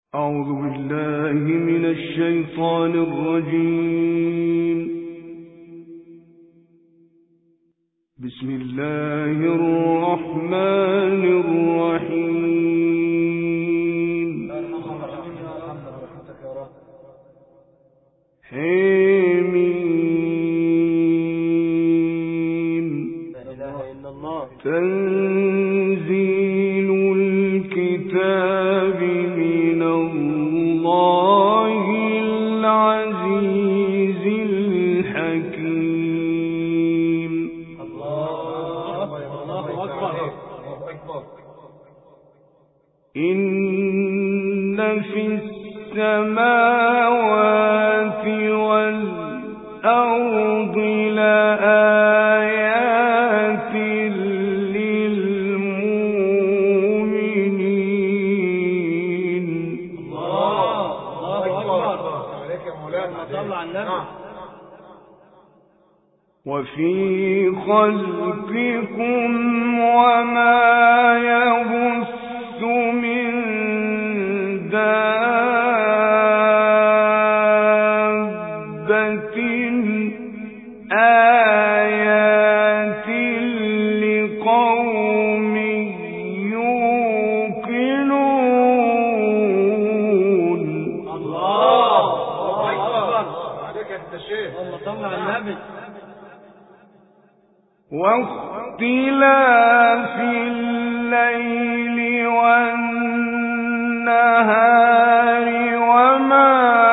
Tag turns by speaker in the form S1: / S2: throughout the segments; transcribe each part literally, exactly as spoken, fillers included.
S1: أعوذ بالله من الشيطان الرجيم. بسم الله الرحمن الرحيم. حميم. تنزيل الكتاب من الله العزيز الحكيم. الله أكبر. إن في السماوات والأرض لآيات للمؤمنين. الله أكبر. وفي خلقكم وما يبث من دابة آيات لقوم يوقنون. الله أكبر. عليك يا الشيخ. اللهم صل على النبي. واختلاف الليل والنهار وما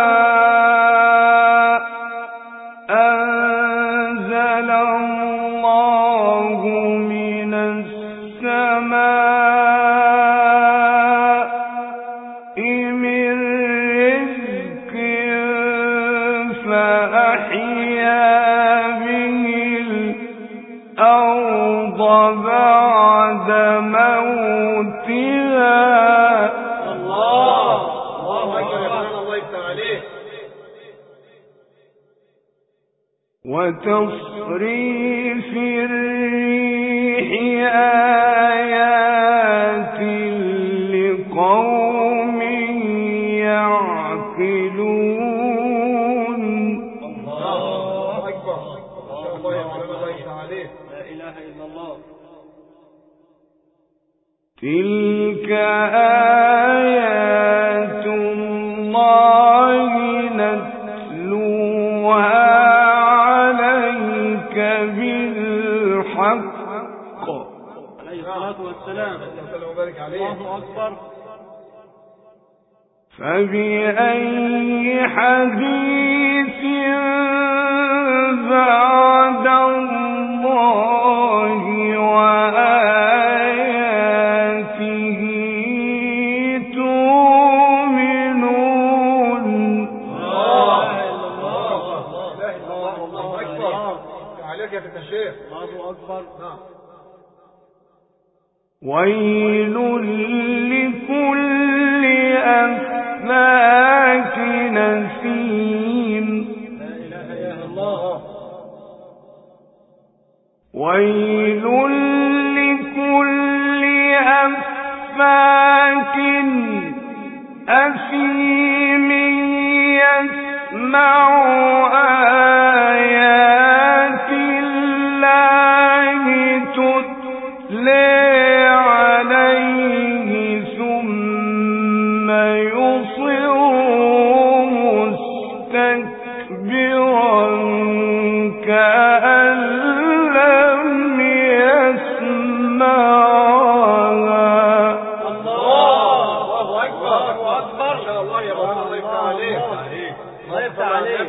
S1: أنزل الله من السماء من رزق فأحيا به الأرض بعد موتها. الله الله أكبر. الله يفتح عليه. وتصريف الريح آيات لقوم يعقلون. الله أكبر. الله يفتح عليه. لا إله إلا الله. تلك آيات الله نتلوها عليك بالحق. عليه الصلاة والسلام. الله أكبر. فبأي حديث بعد الله وآياته تؤمنون. الله أكبر. عليك يا فتى الشيخ. الله أكبر. ويل لكل أفاك نسيم. لا إله إلا الله. ويل لكل أفاك أثيم يسمع آيات الله تتلى عليه ثم يصر مستكبرا كأن لم يسمعها. الله أكبر. أكبر. الله يا رب. الله يفتح عليك. الله يفتح عليك.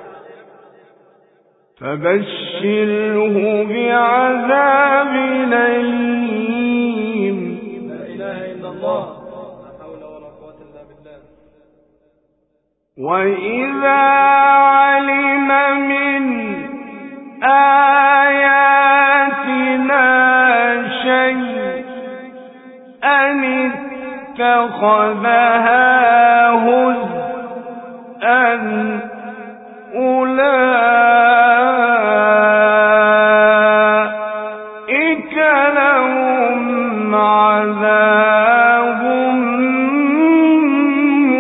S1: فبشره بعذاب أليم. لا إله إلا الله. لا حول ولا قوة إلا بالله. وإذا علم من آياتنا شيئا اتخذها هزءا أولئك لهم عذاب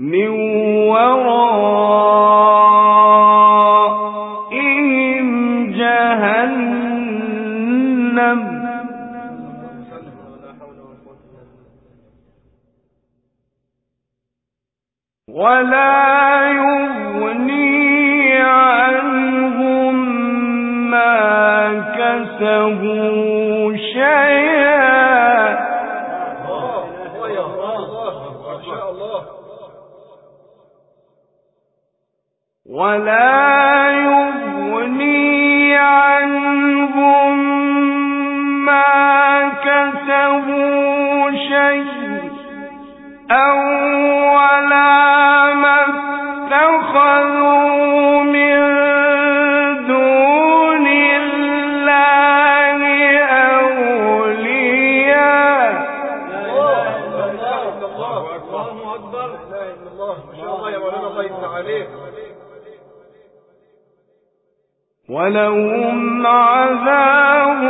S2: من ورائهم جهنم ولا يغني عنهم ما كسبوا شيئا ولا يغني عنهم ما كسبوا شيئا ولا ما اتخذوا من دون الله أولياء.
S1: الله أكبر. لا إله إلا الله. ما شاء الله يا مولانا، الله يفتح عليك.
S2: ولهم عذاب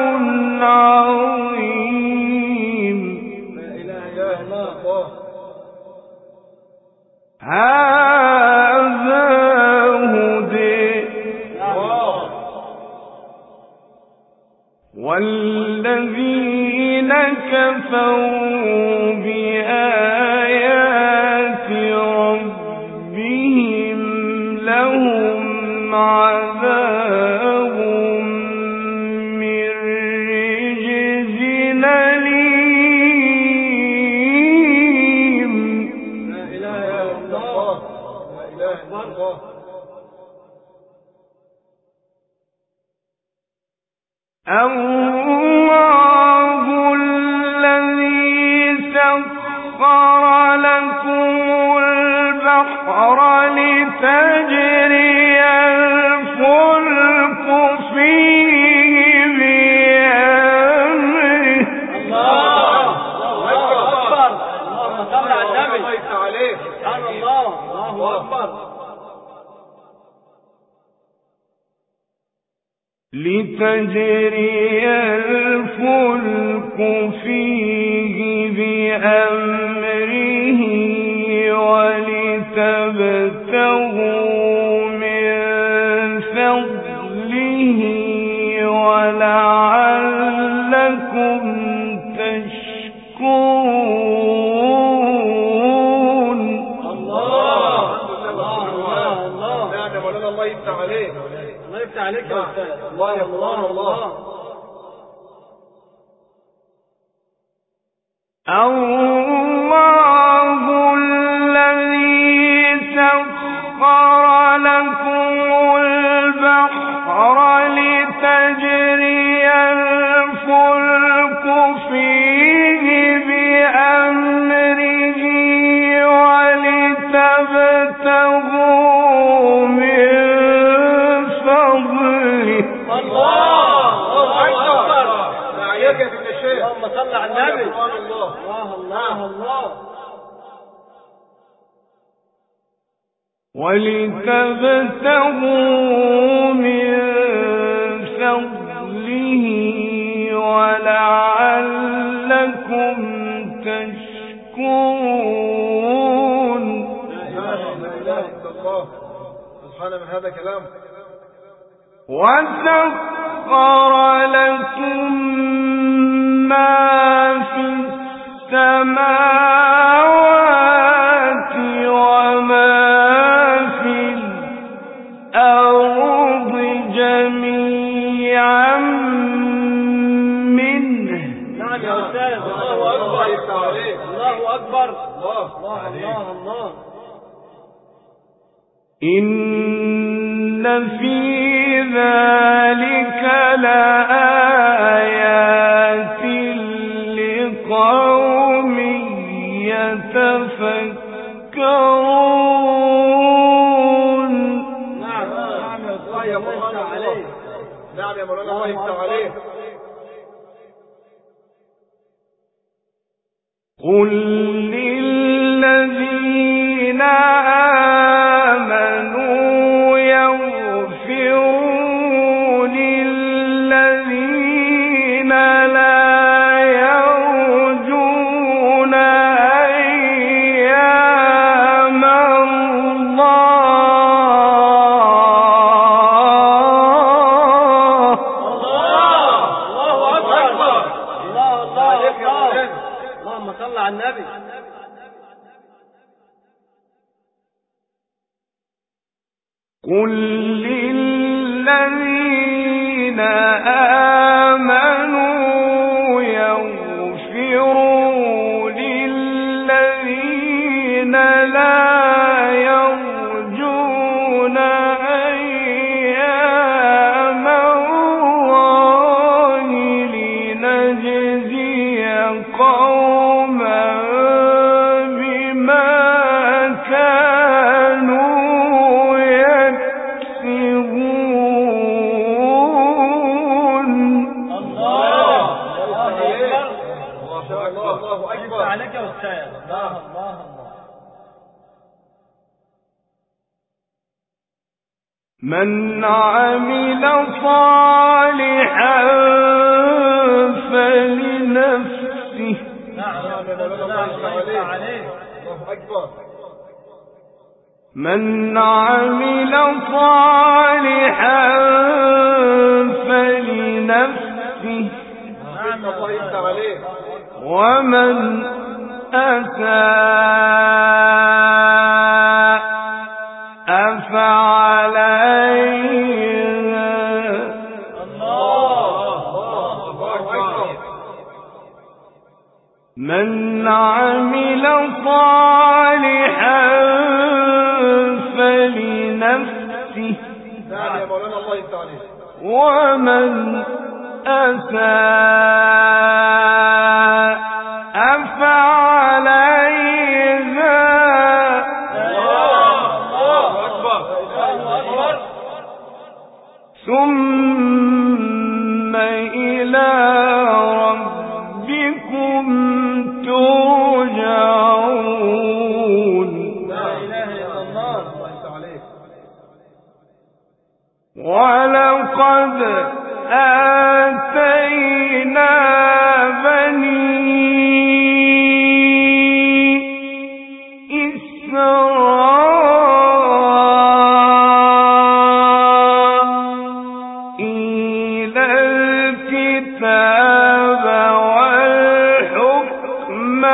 S2: عظيم.
S1: لا إله إلا الله.
S2: هذا هدى والذين كفروا بآيات ربهم لهم عذاب من رجز أليم.
S1: لا إله إلا الله. لا إله إلا الله.
S2: الله الذي سخر لكم البحر لتجري الفلك فيه بأمره.
S1: الله أكبر. اللهم صل على النبي. الله يفتح عليك. سبحان الله. الله أكبر.
S2: لتجري الفلك فيه بأمره ولتبتغوا من فضله ولعلكم تشكرون.
S1: الله الله الله. نعم يا مولانا، الله يفتح عليك. الله يفتح عليك يا أستاذ. الله يا مولانا. الله
S2: الله الذي سخر لكم البحر لتجري الفلك فيه بأمره ولتبتغوا من فضله.
S1: الله أكبر. عليك يا ابن الشيخ. اللهم صل على النبي. الله الله الله.
S2: ولتبتغوا من فضله ولعلكم تشكرون.
S1: لا إله إلا الله. سبحان من هذا كلام.
S2: وسخر لكم ما في السماوات وما في الأرض جميعا منه.
S1: نعم يا أستاذ. الله أكبر. الله أكبر. الله الله الله.
S2: إن في ذلك لآيات لقوم يتفكرون.
S1: نعم نعم يا أستاذ. الله يفتح عليك. نعم يا مولانا، الله يفتح عليك.
S2: قل للذين آمنوا يغفروا للذين لا يرجون أيام قل للذين آمنوا يغفروا للذين لا يرجون أيام الله لنجزي قوما بما كانوا
S1: عليك يا أستاذ. الله الله الله.
S2: من عمل صالحا فلنفسه.
S1: نعم الله عليك.
S2: من عمل صالحا فلنفسه ومن أساء فعليها. من عمل صالحا فلنفسه ومن أساء فعليها. ثم إلى ربكم ترجعون. ولقد آتينا بني إسرائيل الكتاب والحكم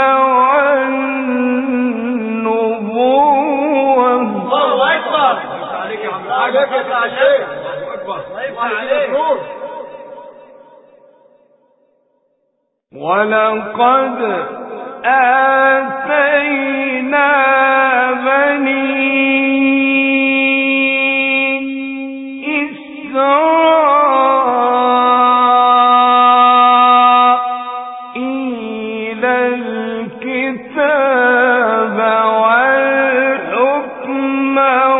S2: والنبوة.
S1: الله أكبر. عليك يا عم. عليك يا شيخ.
S2: ولقد آتينا بني إسرائيل الكتاب والحكم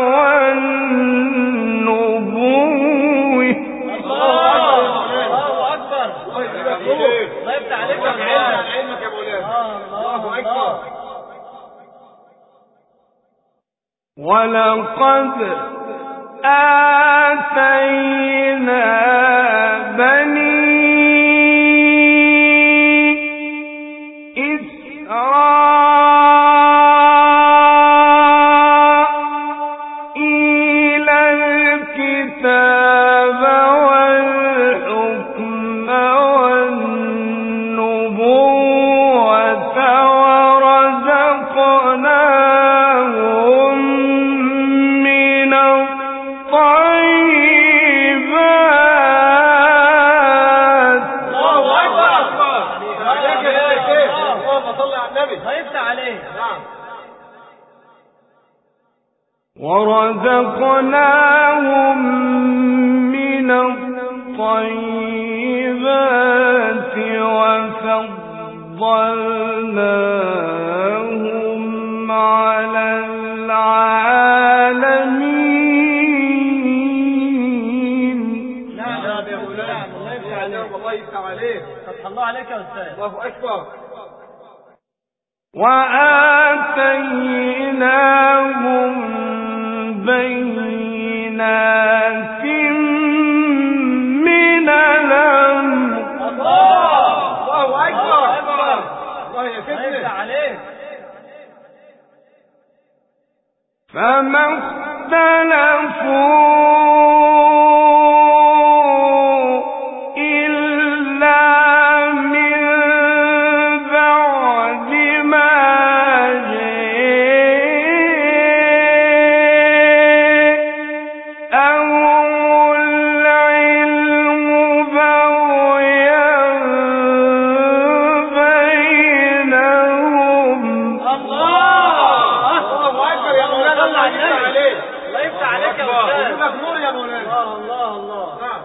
S2: والنبوة. ولقد آتينا بني إسرائيل الكتاب والحكم والنبوة ورزقناهم من الطيبات.
S1: الله أكبر. عليك يا شيخ. اللهم صل على النبي. هيفتح عليه. نعم.
S2: ورزقناهم من الطيبات وفضلناهم على العالمين.
S1: نعم يا مولانا. الله يفتح عليك. الله يفتح عليك. فتح الله عليك يا أستاذ. الله أكبر.
S2: وآتيناهم بينات من الأمر.
S1: الله أكبر. الله يفتح عليك.
S2: فما اختلفوا إلا من بعد ما جاء
S1: نور يا مولانا. الله الله. نعم.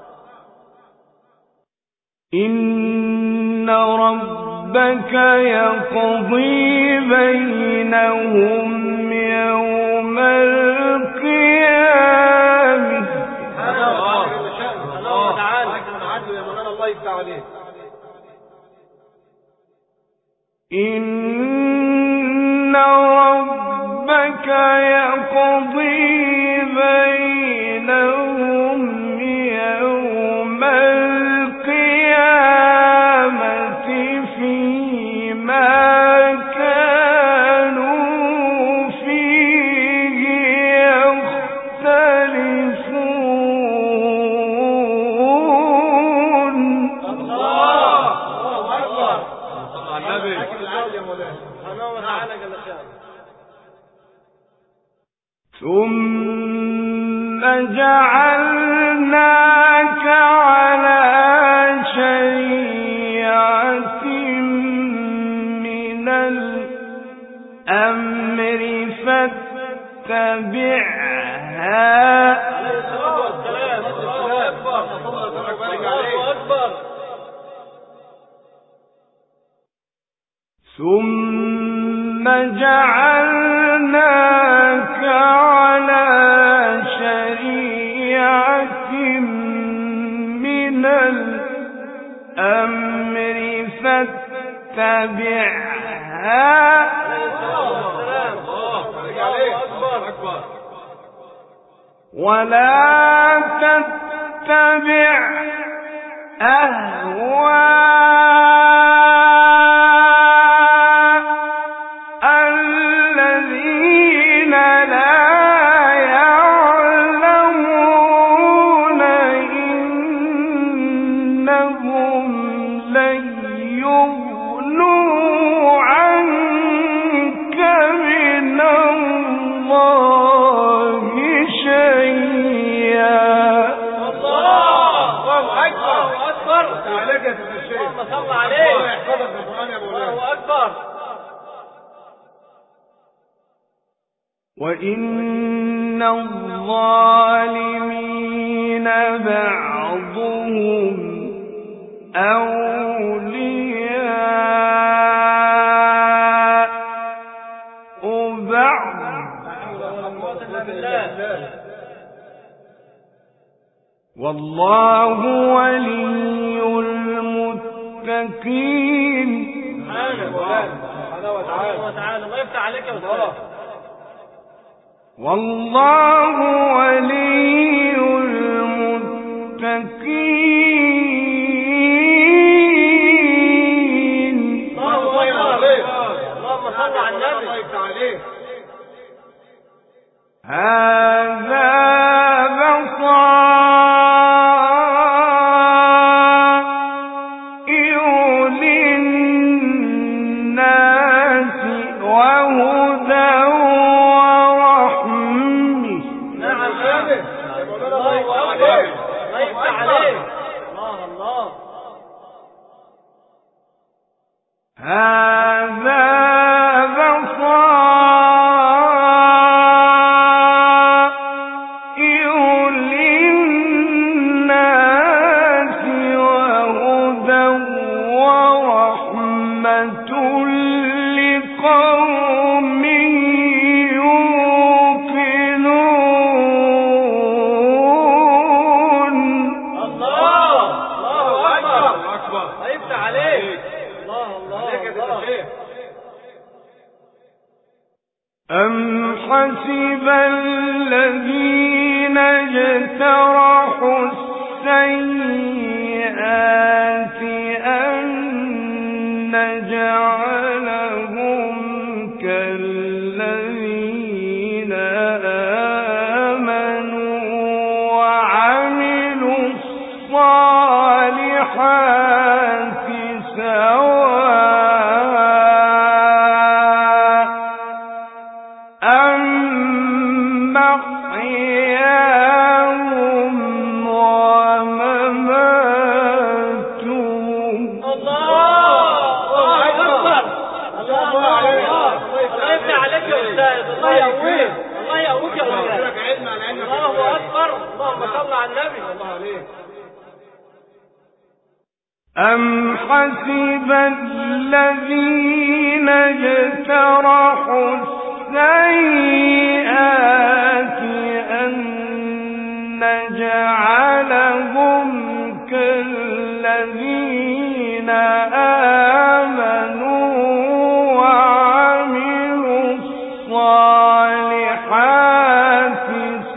S2: إن ربك يقضي بينهم يوم القيامة.
S1: الله تعالى. يا مولانا الله يفتح عليك.
S2: إن ربك يقضي بينهم يوم القيامة فيما كانوا فيه يختلفون.
S1: الله أكبر. النبي سبحانه وتعالى جل شأنه.
S2: ثم جعلناك على شريعة من الأمر فاتبعها. ثم جعلناك على شريعة من الأمر فاتبعها ولا تتبع أهواء الذين لا يعلمون إنهم لن يغنوا عنك من الله شيئا.
S1: الله أكبر. أكبر. عليك يا الشيخ. اللهم صل عليه. الله يحفظك بالقرآن يا مولانا. الله أكبر.
S2: وإن الظالمين بعضهم أولياء بعض والله ولي المتقين.
S1: سبحانه وتعالى. الله يفتح عليك يا أستاذ.
S2: والله ولي المتقين.
S1: الله أكبر. اللهم صل على النبي. الله يفتح عليك.
S2: هذا بصائر للناس وهدى ورحمة.
S1: نعم الله أكبر. الله يفتح عليك. الله الله.
S2: هذا أم حسب الذين اجترحوا السيئات أن نجعلهم كالذين آمنوا وعملوا الصالحات سواء أم محياهم أم حسب الذين اجترحوا السيئات أن نجعلهم كالذين آمنوا وعملوا الصالحات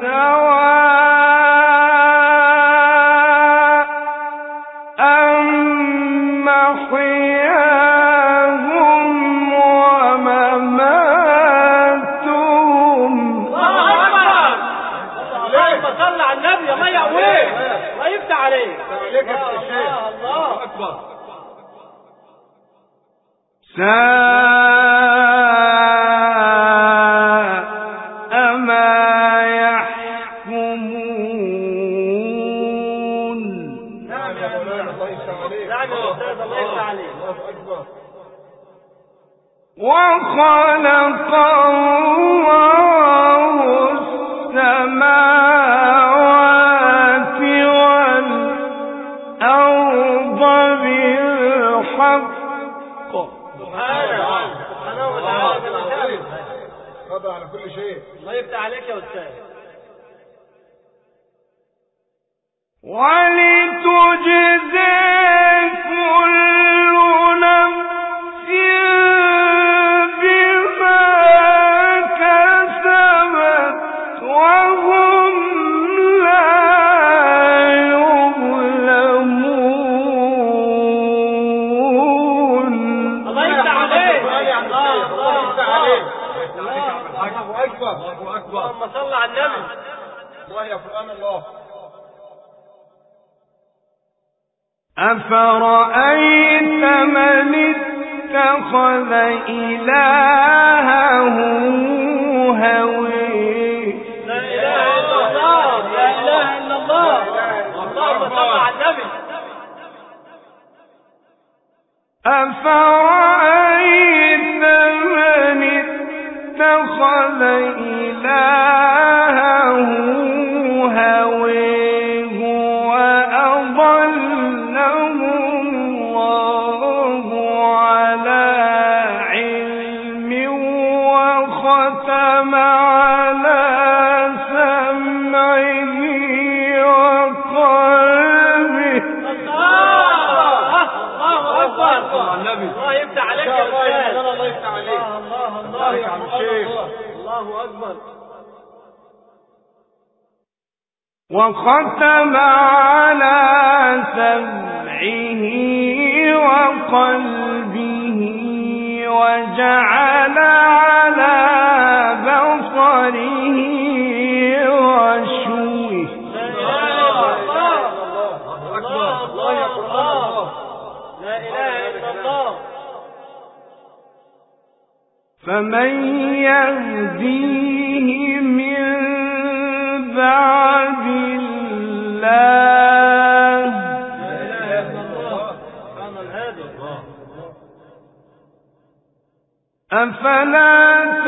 S2: سواء أم محياهم ومماتهم.
S1: اللهم صل على النبي يا مية وين الله يفتح عليك. الله الله أكبر.
S2: ساء ما يحكمون.
S1: نعم يا مولانا الله يفتح عليك. نعم يا أستاذ الله يفتح عليك. الله أكبر.
S2: وخلق الله السماوات والأرض بالحق
S1: سبحانه وتعالى بالمثال.
S3: خضع على كل شيء.
S1: الله يفتح عليك يا أستاذ.
S2: ولتجزى كل نفس بما كسبت وهم لا يظلمون.
S1: الله يفتح عليك. الله يفتح عليك.
S3: الله أكبر. الله أكبر.
S1: اللهم صل على النبي.
S3: الله يا قرآن الله.
S2: أفرأيت من اتخذ إلهه هويه.
S1: لا إله إلا الله. لا إله إلا الله. اللهم صل على النبي.
S2: أفرأيت من اتخذ إلهه هويه وأضله الله على علم وختم على سمعه وقلبه.
S1: الله أكبر. الله يفتح عليك يا أستاذ.
S3: الله يفتح عليك.
S1: الله الله
S3: يا عم الشيخ.
S1: الله أكبر.
S2: وختم على سمعه وقلبه وجعل على بصره غشوة.
S1: لا إله إلا الله. الله الله الله. لا إله إلا الله.
S2: فمن يهديه من بعد الله.
S1: لا إله إلا الله. سبحان الهادي.
S2: أفلا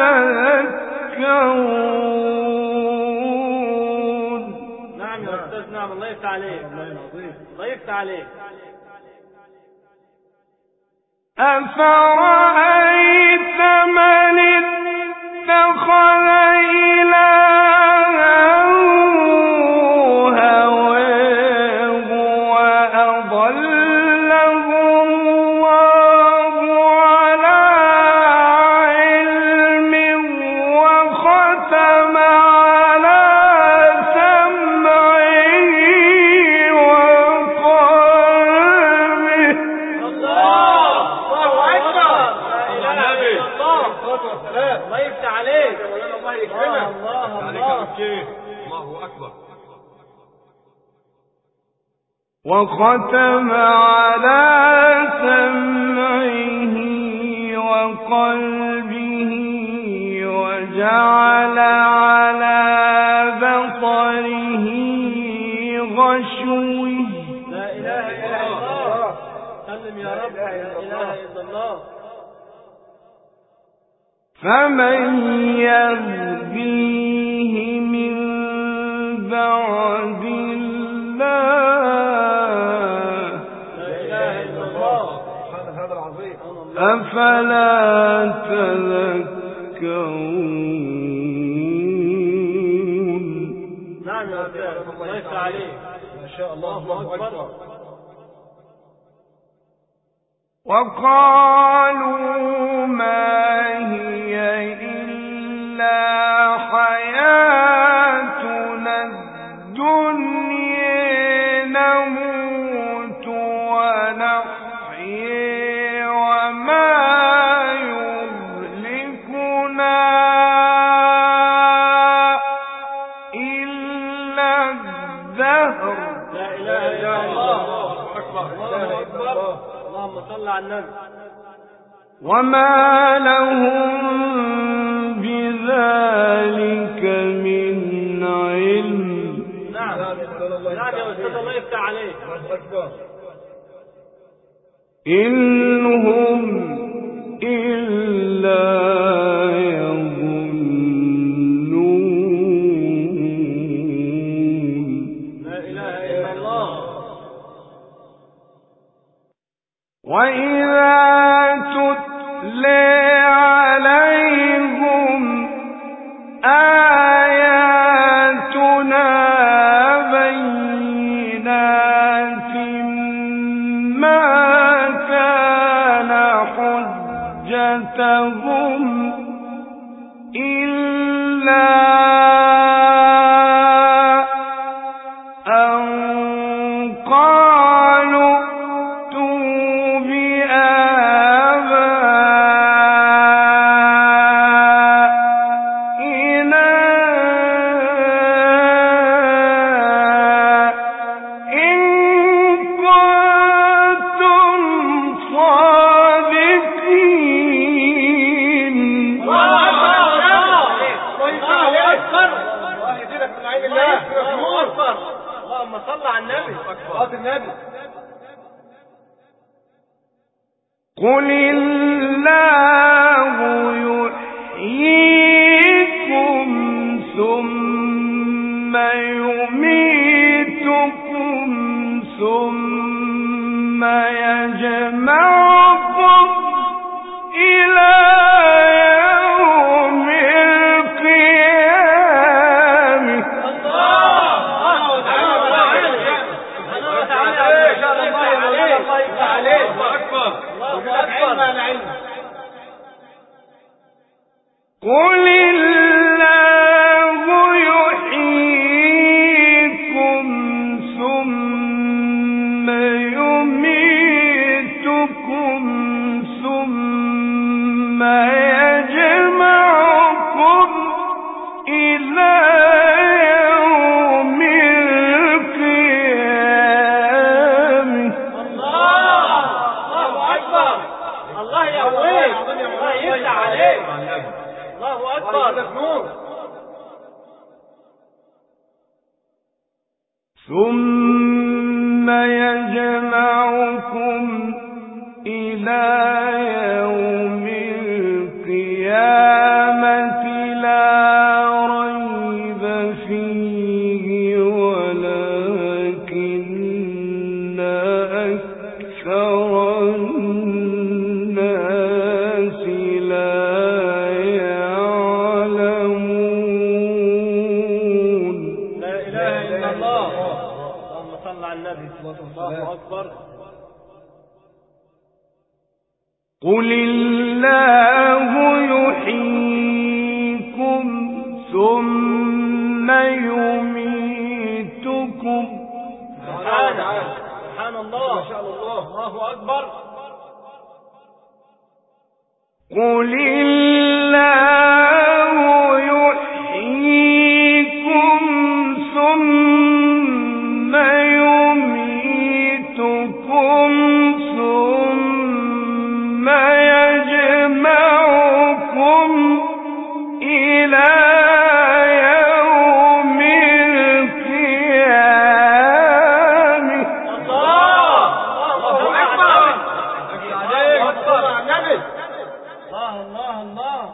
S2: تذكرون.
S1: نعم يا أستاذ. نعم الله يفتح عليك. الله يفتح عليك.
S2: أفرأيت من اتخذ إلهه هواه وأضله الله على علم وختم على سمعه وقلبه.
S1: الله أكبر. لا إله إلا الله. الله يفتح عليك.
S3: الله يكرمك.
S1: الله
S3: عليك يا
S1: الله.
S3: شيخ. الله أكبر.
S2: وختم على سمعه وقلبه وجعل على بصره غشوة.
S1: لا إله إلا الله. سلم يا رب. لا إله إلا الله.
S2: فمن يهديه من بعد الله. أفلا تذكرون.
S1: نعم يا أستاذ، الله يفتح عليك،
S3: ما شاء الله، الله أكبر.
S2: وقالوا ما هي إلا حياتنا الدنيا نموت ونحيي وما يهلكنا إلا الدهر.
S1: لا إله إلا الله، أكبر، الله أكبر، اللهم صل على النبي.
S2: وما لهم بذلك من علم.
S1: نعم نعم يا أستاذ، الله يفتح عليك.
S2: إن هم إلا يظنون.
S1: لا إله إلا الله.
S2: وإذا تتلى عليهم آياتنا بينات ما كان حجتهم إلا أن قالوا ائتوا بآبائنا إن كنتم صادقين.
S1: اللهم صل على النبي.
S2: قل الله يحييكم ثم يميتكم ثم يجمعكم إلى يوم القيامة. قل الله يحييكم ثم يميتكم ثم يجمعكم إلى يوم القيامة.
S1: الله أكبر، الله يقويك، الله يفتح عليك، الله أكبر.
S2: ثم يجمعكم إلى يوم القيامة لا ريب فيه ولكن أكثر الناس لا يعلمون.
S1: لا إله إلا الله، اللهم صل على النبي. الله أكبر.
S2: قل الله يحييكم ثم يميتكم.
S1: سبحان الله، ما شاء الله، الله أكبر.
S2: قل الله يحييكم ثم يميتكم ثم يجمعكم إلى يوم القيامة.
S1: الله أكبر. الله الله الله.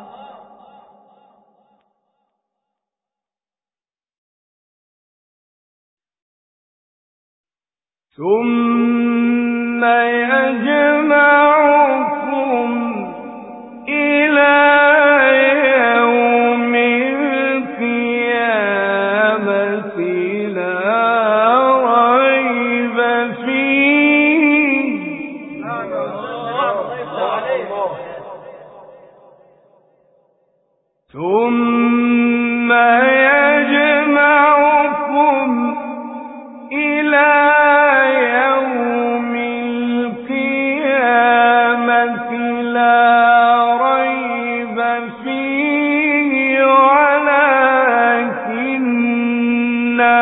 S2: ثم يجمعكم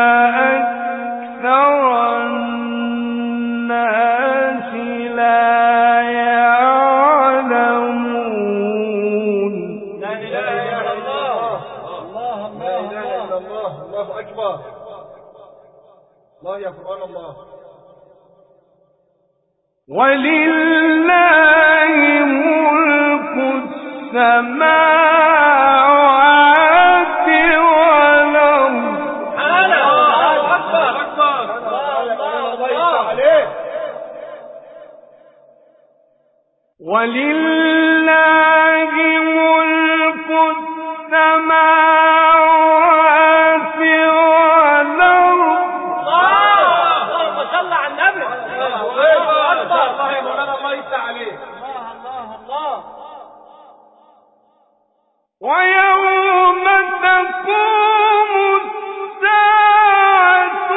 S2: أكثر الناس لا يعلمون
S1: لا إله إلا الله. الله الله لا إله إلا الله. الله أكبر. الله يا قرآن الله.
S2: ولله ملك السماوات والأرض.
S1: الله أكبر. الله الله عليه.
S2: ولله ملك السماوات والأرض.
S1: اللهم صل على النبي. الله أكبر. الله يا مولانا الله يفتح عليه. الله الله الله.
S2: ويوم تقوم الساعة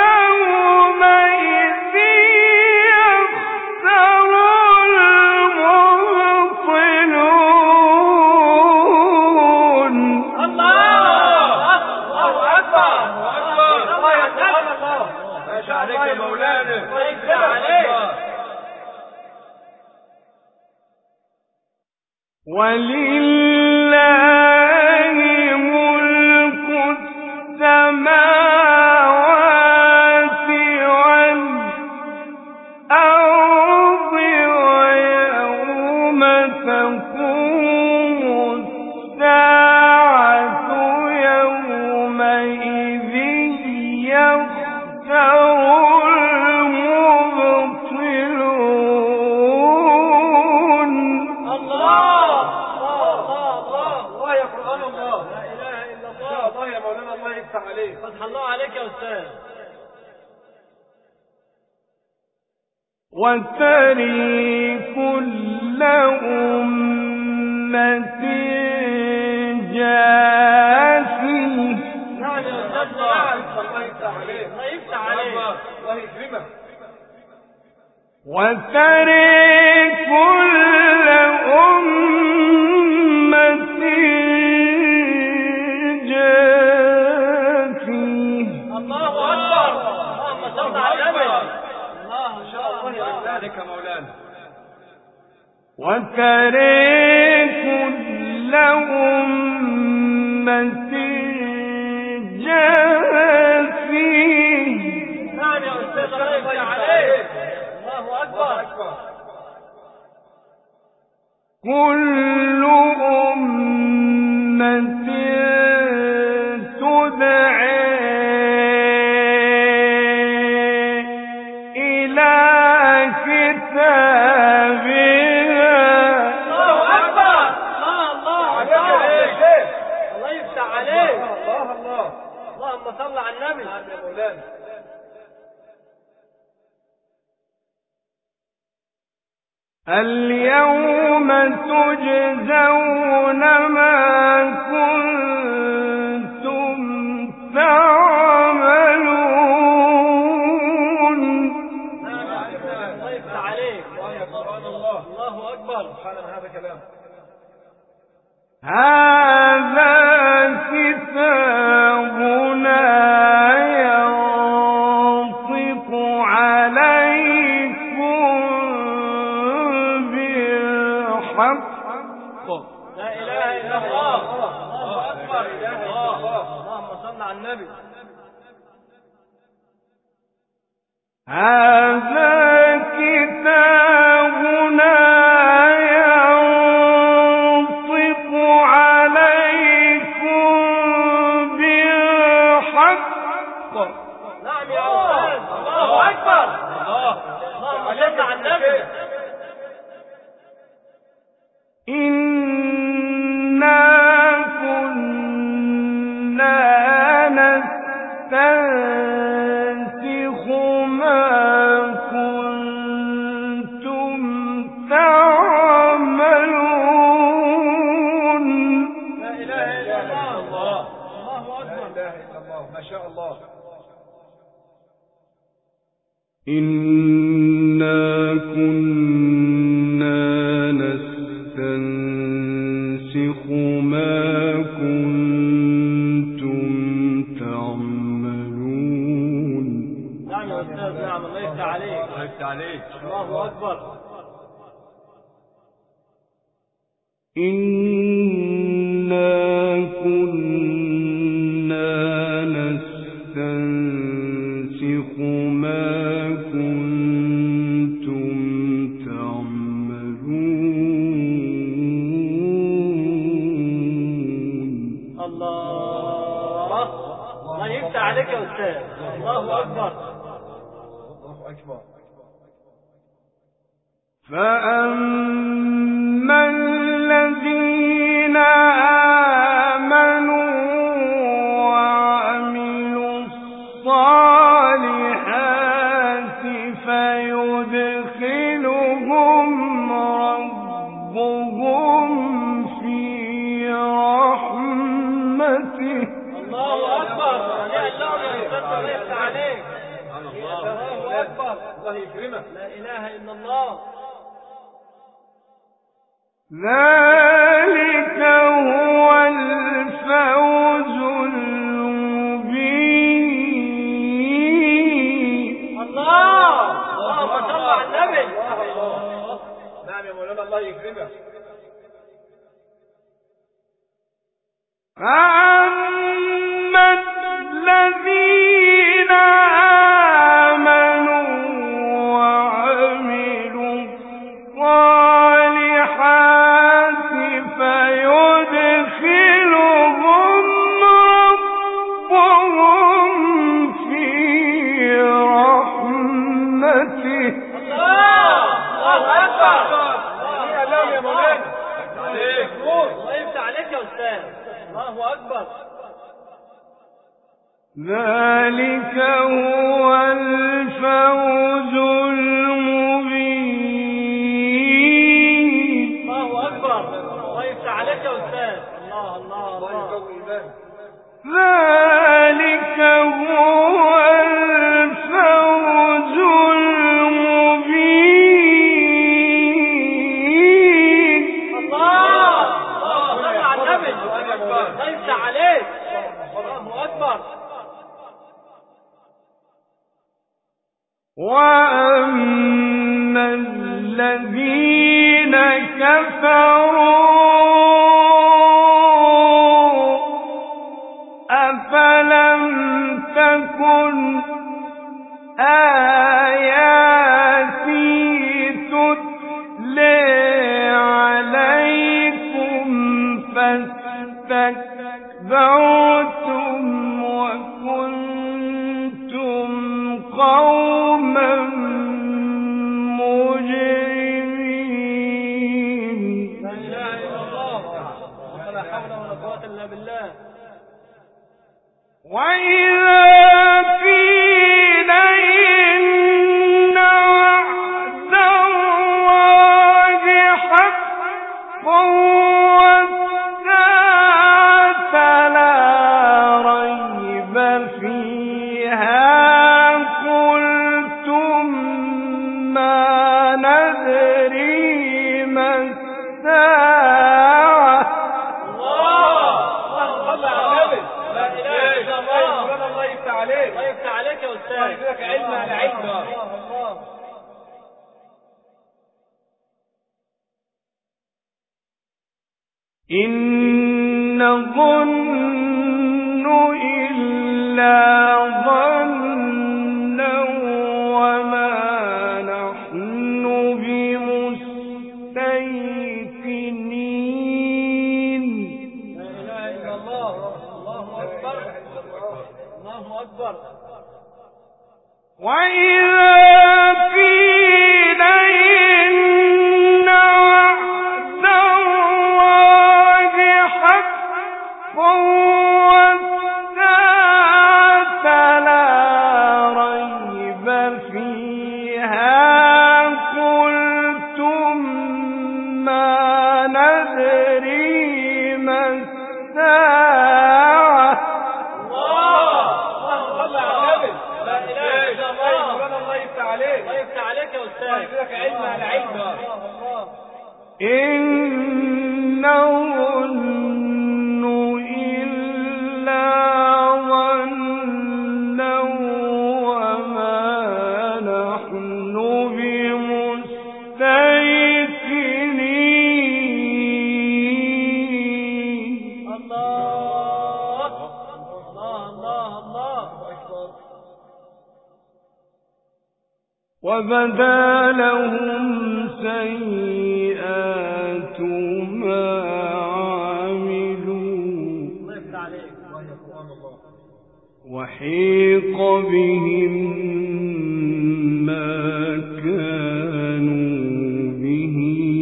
S2: يومئذ يخسر المبطلون.
S1: الله أكبر. الله يا سبحان الله. ما شاء الله يا مولانا. الله يفتح عليه.
S2: ولله ملك السماوات والأرض ويوم تقوم الساعة يومئذ يخسر المبطلون.
S1: الله الله يا قرآن الله. لا إله إلا الله. الله يا مولانا الله يفتح عليك. فتح الله عليك يا أستاذ.
S2: وتري كل أمة جاثية.
S1: نعم يا أستاذ. نعم الله يفتح عليك. الله يفتح عليك. الله يكرمك.
S2: وتري كل أمة جاثية.
S1: الله أكبر. اللهم صل على النبي. الله إن شاء الله يفتح عليك يا مولانا.
S2: وتري كل أمة جاثية.
S1: نعم يا أستاذ الله يفتح عليك. الله أكبر.
S2: كل أمة تدعى إلى كتابها.
S1: الله أكبر. الله الله عليك. الله يفتح عليك. الله الله. اللهم صل على النبي. نعم يا مولانا.
S2: اليوم تجزون ما كنتم تعملون.
S1: الله يفتح عليك. الله يا قرآن الله. الله أكبر. سبحان هذا كلام.
S2: هذا كتابنا ينطق عليكم بالحق.
S1: لا إله إلا الله. الله أكبر. اللهم صل على النبي.
S2: هذا كتابنا ينطق عليكم بالحق.
S1: نعم يا أستاذ. الله أكبر. اللهم صل على النبي.
S2: إنا كنا نستنسخ ما كنتم تعملون.
S1: لا إله إلا الله. الله أكبر. لا إله إلا الله. ما شاء الله.
S2: إنا كنا نستنسخ ما كنتم تعملون.
S1: نعم الله يفتح عليك.
S3: الله يفتح عليك.
S1: الله أكبر.
S2: إنا كنا نستنسخ ما كنتم تعملون.
S1: الله الله يفتح عليك يا أستاذ. الله أكبر.
S3: الله أكبر.
S2: فأما الذين آمنوا وعملوا الصالحات فيدخلهم ربهم في رحمته.
S1: الله أكبر. يا الله يا أستاذ الله يفتح عليك.
S3: الله أكبر. الله يكرمك.
S1: لا إله إلا الله.
S2: ذلك هو الفوز المبين.
S1: الله الله ما شاء الله على النبي.
S3: نعم يا مولانا الله يكرمك.
S2: فأما الذين آمنوا وعملوا الصالحات فيدخلهم ربهم في رحمته.
S1: الله أكبر.
S3: يا الله يا مولانا.
S1: الله يفتح عليك يا أستاذ. الله أكبر.
S2: ذلك هو الفوز المبين.
S1: الله أكبر. الله يفتح عليك يا أستاذ. الله الله الله.
S2: ذلك هو الفوز المبين.
S1: الله الله صل على النبي. الله يفتح عليك. الله أكبر.
S2: وأما الذين كفروا أفلم تكن آياتي تتلى عليكم فاستكبرتم وكنتم قوما مجرمين.
S1: لا إله إلا الله. ولا حول ولا قوة إلا بالله.
S2: وإذا قيل إن وعد الله حق والساعة لا ريب فيها قلتم ما ندري ما الساعة.
S1: الله صل على النبي. لا إله إلا الله.
S3: الله يفتح عليك.
S1: الله يفتح عليك يا أستاذ.
S3: الله يفتح علم على علم.
S1: الله الله.
S2: إن نظن إلا ظنا وما نحن بمستيقنين.
S1: لا إله إلا الله. الله أكبر. الله أكبر.
S2: وإذا قيل إن وعد الله حق والساعة لا ريب فيها قلتم ما ندري ما الساعة.
S1: الله صل على النبي. لا إله إلا الله.
S3: الله يفتح عليك.
S1: الله يفتح عليك يا أستاذ.
S3: الله يفتح علم على علم.
S1: الله الله.
S2: إن نظن إلا ظنا وما وبدا لهم سيئات ما عملوا وحيق بهم ما كانوا به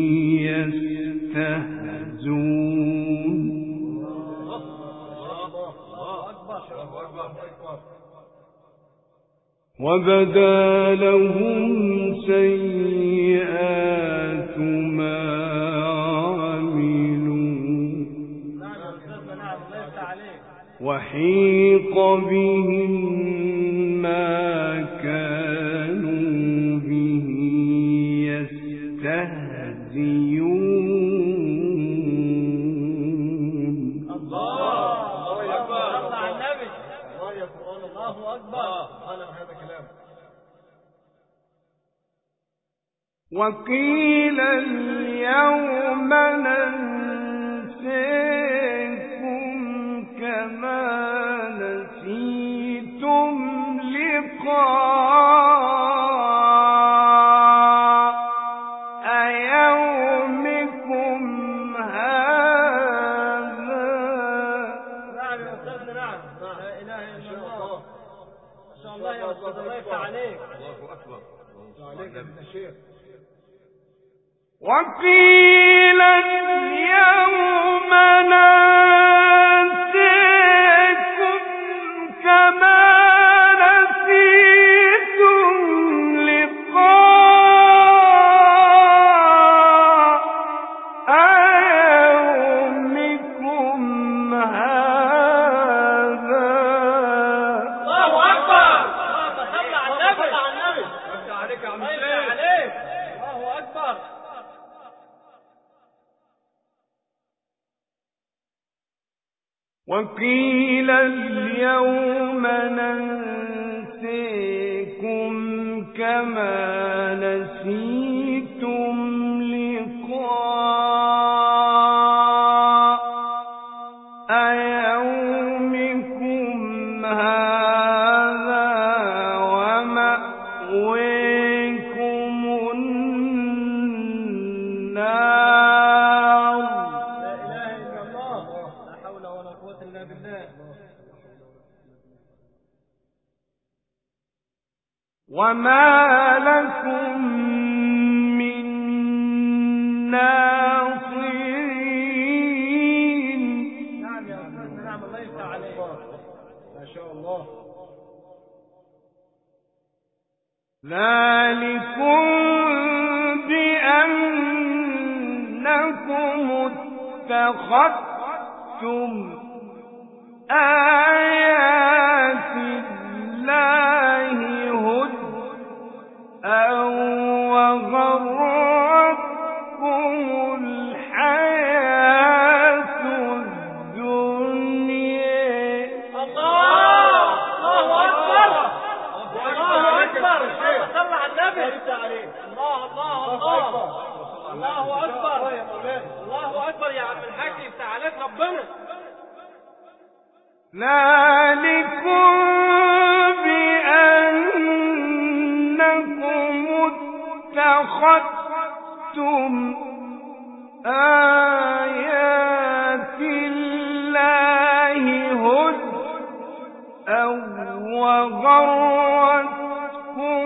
S2: يستهزئون وبدا لهم سيئات ما عملوا وحيق بهم ما كانوا به يستهزئون.
S3: الله أكبر. الله على النبي. الله أكبر.
S2: وقيل اليوم ننسيكم كما نسيتم لقاء يومكم هذا.
S3: نعم يا أستاذنا. نعم. لا إله إلا الله. ما شاء الله يا أستاذ. الله يفتح عليك.
S1: الله أكبر. عليك يا شيخ.
S2: وقيل اليوم ننسيكم كما نسيتم لقاء يومكم هذا.
S3: الله أكبر. صل على النبي. صل عليك يا عم الشيخ. الله أكبر.
S2: وقيل اليوم ننسيكم كما نسيتم لقاء يومكم هذا ومأويكم النار.
S3: لا إله إلا الله. لا حول ولا قوة إلا بالله.
S2: وما لكم من ناصرين.
S3: نعم يا أستاذنا. نعم. الله يفتح عليك.
S1: ما شاء الله.
S2: ذلكم بأنكم اتخذتم آيات الله هزءا وغرتكم الحياة الدنيا.
S3: الله. الله أكبر. الله أكبر. صل على النبي. الله الله الله. الله أكبر. الله أكبر يا عم الحاج. يفتح عليك ربنا.
S2: ذلكم بأنكم اتخذتم آيات الله هزءا وغرتكم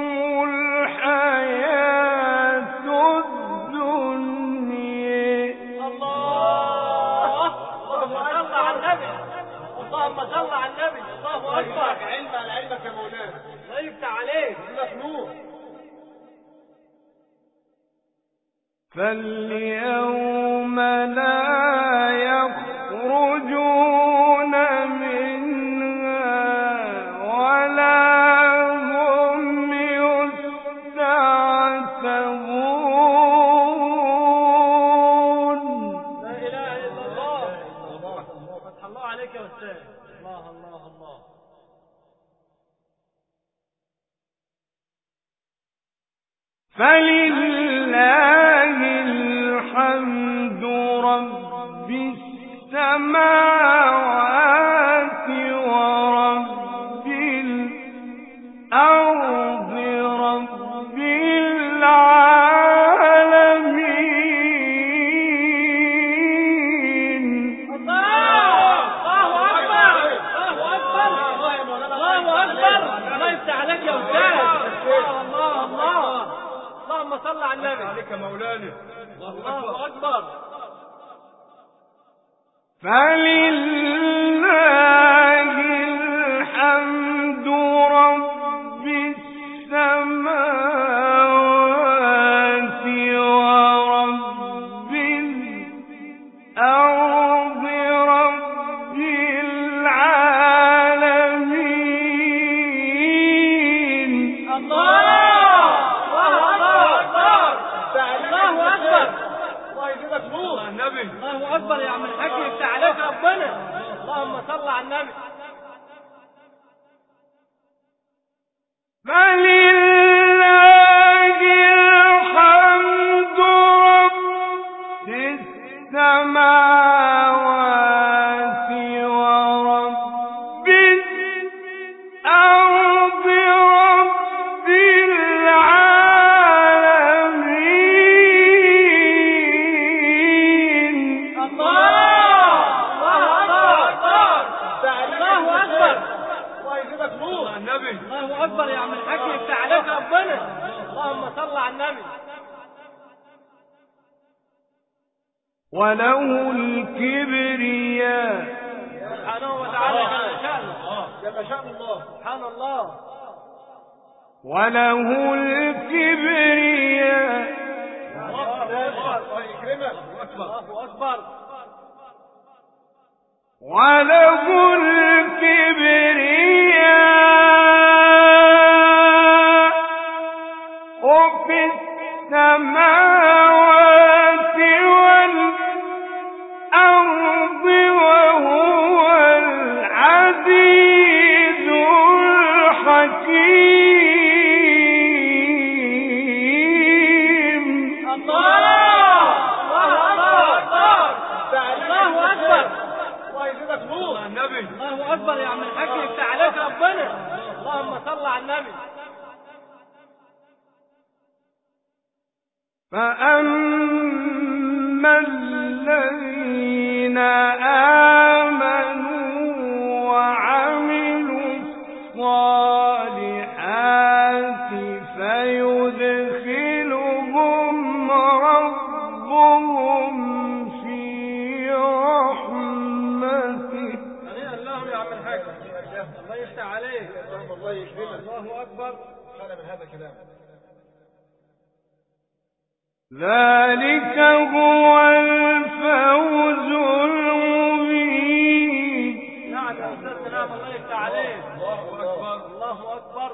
S2: الحياة الدنيا.
S3: الله. اللهم صل على النبي. اللهم صل على النبي. الله أكبر.
S1: علم على علمك يا مولانا.
S3: الله يفتح عليك.
S1: مخلوق.
S2: فاليوم لا يخرجون منها ولا هم يستعتبون.
S3: لا إله إلا الله. فتح الله عليك يا أستاذ. الله الله الله.
S2: فلله الحمد رب السماوات ورب الأرض رب
S3: يا أستاذ. الله الله اللهم صل على النبي.
S1: عليك مولانا.
S3: الله أكبر.
S2: فلله الحمد رب السماوات ورب الأرض رب العالمين.
S3: الله الله أكبر. الله أكبر.
S1: الله يزيدك نور. النبي.
S3: الله أكبر يا عم الحاج، يفتح عليك ربنا. اللهم صل على النبي.
S2: فلله الحمد رب السماوات ورب الأرض رب العالمين.
S3: الله الله أكبر. الله أكبر.
S1: الله يزيدك نور. النبي.
S3: الله أكبر يا عم الحاج، يفتح عليك ربنا. اللهم صل على النبي.
S2: وله الكبرياء
S3: سبحانه وتعالى جل شأنه.
S1: جل شأن الله.
S3: سبحان الله.
S2: وله الكبرياء
S1: الله يكرمك.
S3: الله أكبر.
S2: وله الكبرياء في السماوات والأرض وهو العزيز الحكيم.
S3: الله الله أكبر. الله أكبر.
S1: الله يزيدك نور. النبي.
S3: الله أكبر يا عم الحاج، يفتح عليك ربنا. اللهم صل على النبي.
S2: فأما الذين آمنوا وعملوا الصالحات فيدخلهم ربهم في رحمته.
S3: هنيئا لهم يا عم الحاج. الله يفتح عليك.
S1: الله يكرمك.
S3: الله أكبر.
S1: خلى من هذا كلام.
S2: ذلك هو الفوز المبين.
S3: نعم يا أستاذ، نعم الله يفتح عليك.
S1: الله أكبر.
S3: الله أكبر.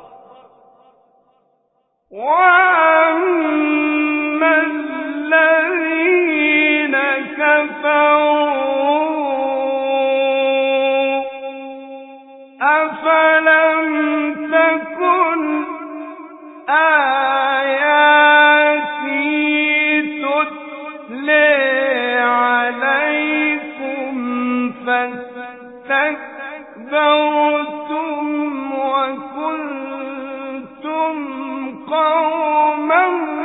S2: وأما الذين كفروا أفلم تكن آياتي تتلى عليكم فاستكبرتم وكنتم قوما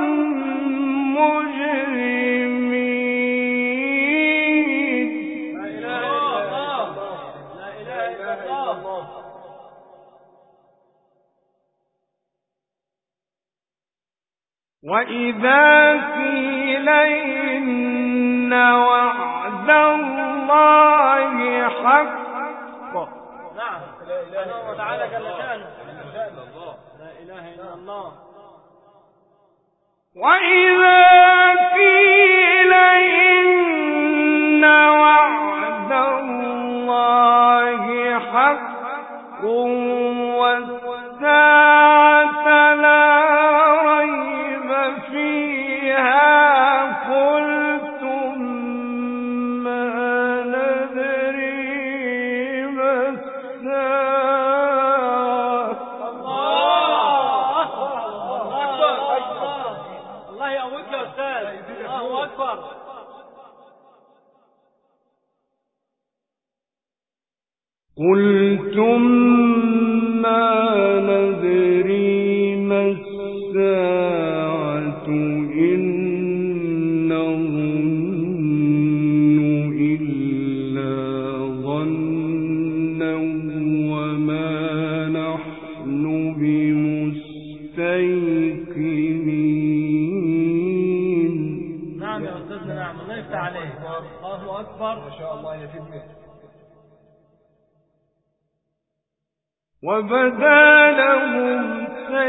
S2: مجرمين.
S3: لا إله إلا الله. لا إله إلا الله.
S2: وإذا قيل إن وعد الله حق.
S3: نعم. سبحانه وتعالى جل شأنه. لا إله إلا الله.
S2: وإذا قيل إن وعد الله حق والساعة لا ريب فيها قلتم ما ندري ما الساعة.
S3: الله الله. الله يقويك يا أستاذ. الله أكبر.
S2: قلتم ما ندري ما الساعة إن نظن إلا ظنا وما نحن بمستيقنين. مستيقنين.
S3: نعم يا أستاذنا، نعم، الله يفتح عليك. الله أكبر،
S1: ما شاء الله يا فتنة.
S2: وبدا لهم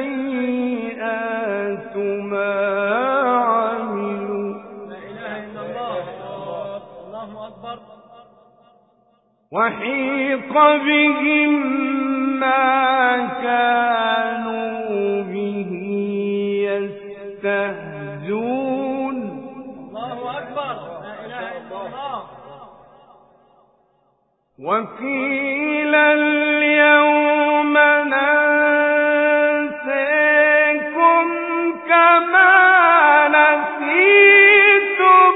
S2: سيئات ما عملوا.
S3: لا إله إلا الله. الله أكبر.
S2: وحيق بهم ما كانوا به يستهزئون.
S3: الله أكبر. لا إله إلا الله.
S2: وقيل اليوم ننساكم كما نسيتم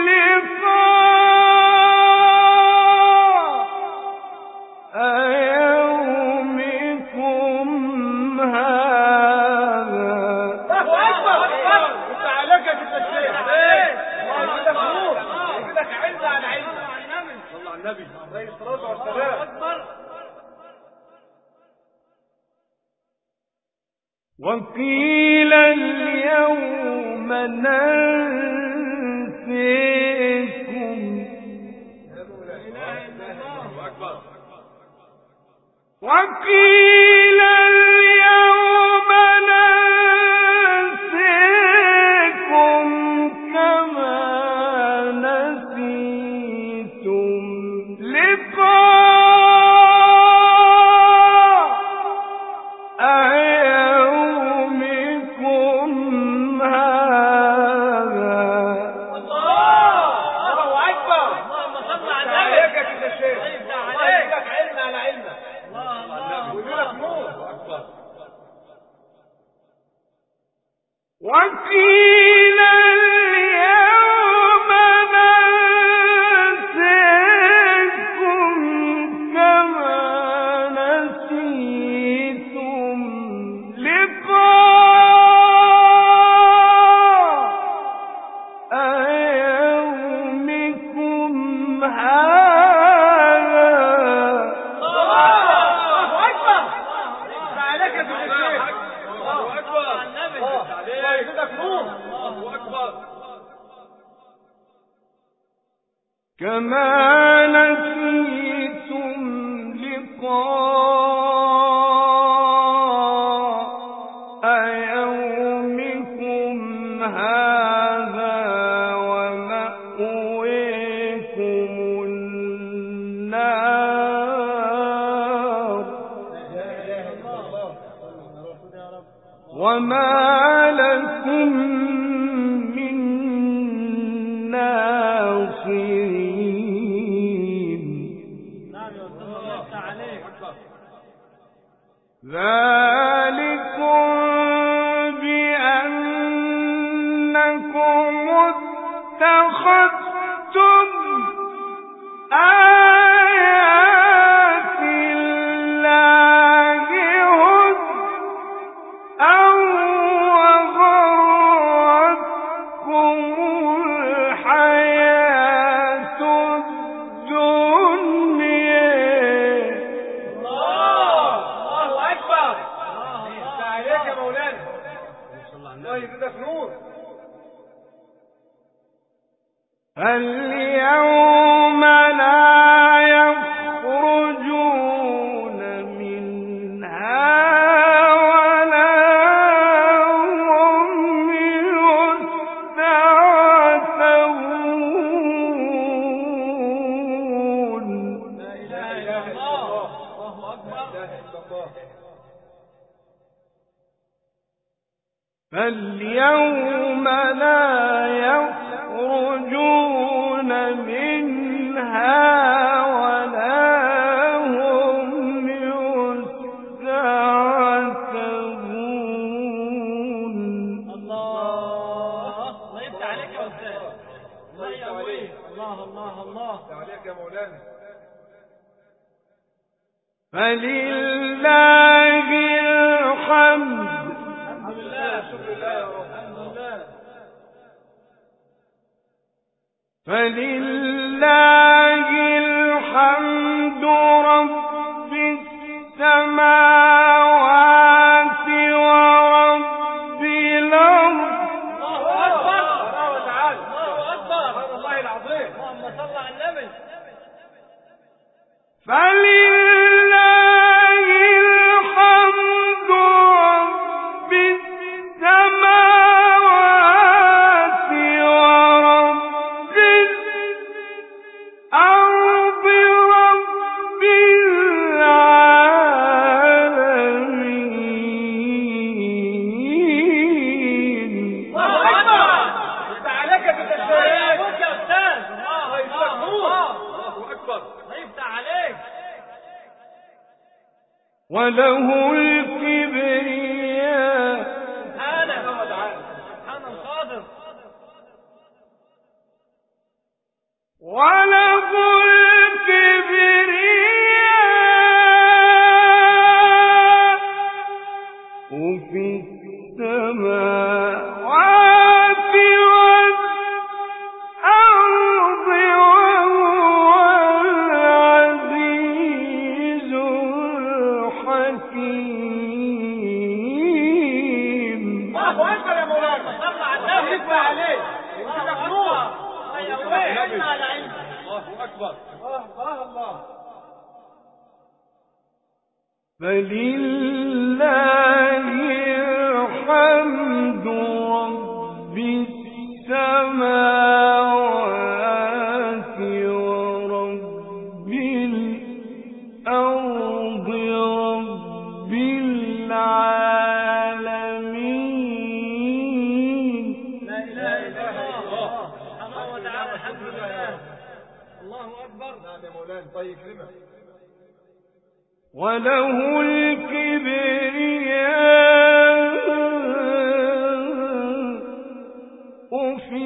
S2: لقاء يومكم هذا.
S1: الله أكبر. انت عليك يا ست الشيخ. الله يزيدك نور، يزيدك علم على علم. صلى على النبي عليه الصلاة والسلام.
S2: وقيل اليوم ننسيكم. وقيل اليوم ننسيكم كما نسيتم لقاء يومكم هذا.
S1: الله أكبر.
S3: اللهم صل على
S1: عليك يا
S3: النبي.
S1: ست الشيخ. الله يزيدك علم على علمك.
S3: الله الله
S1: ويزيدك نور. أكبر.
S2: وقيل اليوم ننسيكم كما نسيتم لقاء يومكم هذا.
S1: الله أكبر. انت عليك يا ست الشيخ. الله أكبر. الله يزيدك نور. الله أكبر.
S2: كما نسيتم لقاء يومكم هذا ومأويكم النار وما لكم من ناصرين.
S3: نعم يا أستاذ، الله يفتح عليك.
S2: ذلكم بأنكم اتخذتم آيات الله هزءا وغرتكم الحياة الدنيا.
S1: الله أكبر. انت عليك يا مولانا. الله يزيدك نور.
S2: اليوم لا يخرجون منها ولا هم يستعتبون.
S3: لا إله إلا الله. الله أكبر.
S1: لا إله إلا الله.
S2: فاليوم لا يخرجون منها ولا هم يستعتبون.
S3: الله الله يفتح عليك يا أستاذ. الله يقويك. الله الله الله.
S1: انت عليك يا مولانا.
S2: فلله الحمد.
S3: الحمد لله.
S1: شكر الله يا رب.
S3: الحمد لله.
S2: فلله الحمد رب السماوات ورب في السماوات والأرض وهو العزيز الحكيم.
S1: الله أكبر يا مولانا. صلى على النبي. يفتح عليه. يفتح نور. علم على علم. الله أكبر. الله الله.
S2: فلله الحمد رب السماوات ورب الأرض رب العالمين.
S3: لا إله إلا الله سبحانه وتعالى. الحمد لله. الله أكبر.
S1: نعم يا مولانا. طيب كلمة.
S2: وله الكبرياء في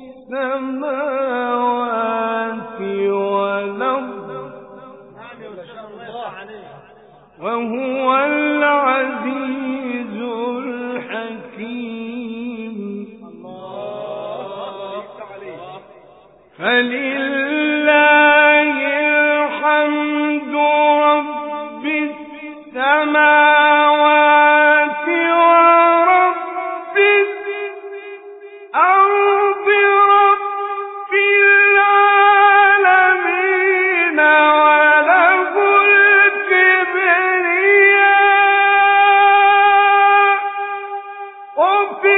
S2: السماوات والأرض وهو العزيز الحكيم. فلله الحمد رب السماوات ورب الأرض رب العالمين وله الكبرياء وفي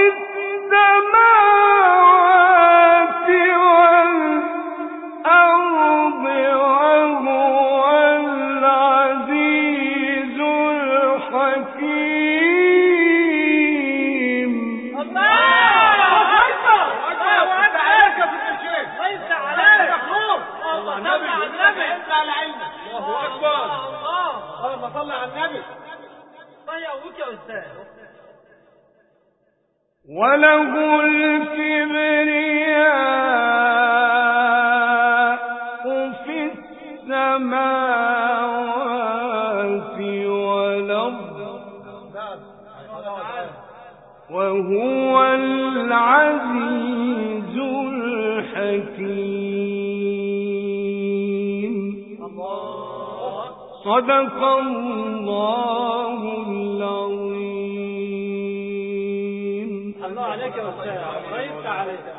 S2: السماوات والأرض وهو العزيز الحكيم.
S3: الله أكبر.
S1: الله عليك يا ست الشيخ.
S3: ليس عليك.
S1: الله النبي. على النبي. انت على علمك. الله أكبر.
S3: الله.
S1: اللهم صل على النبي.
S3: طيب أبوك يا أستاذ.
S2: وله الكبرياء في السماوات والأرض وهو العزيز الحكيم. صدق الله العظيم.
S3: الله عليك يا أستاذ. الله يفتح عليك.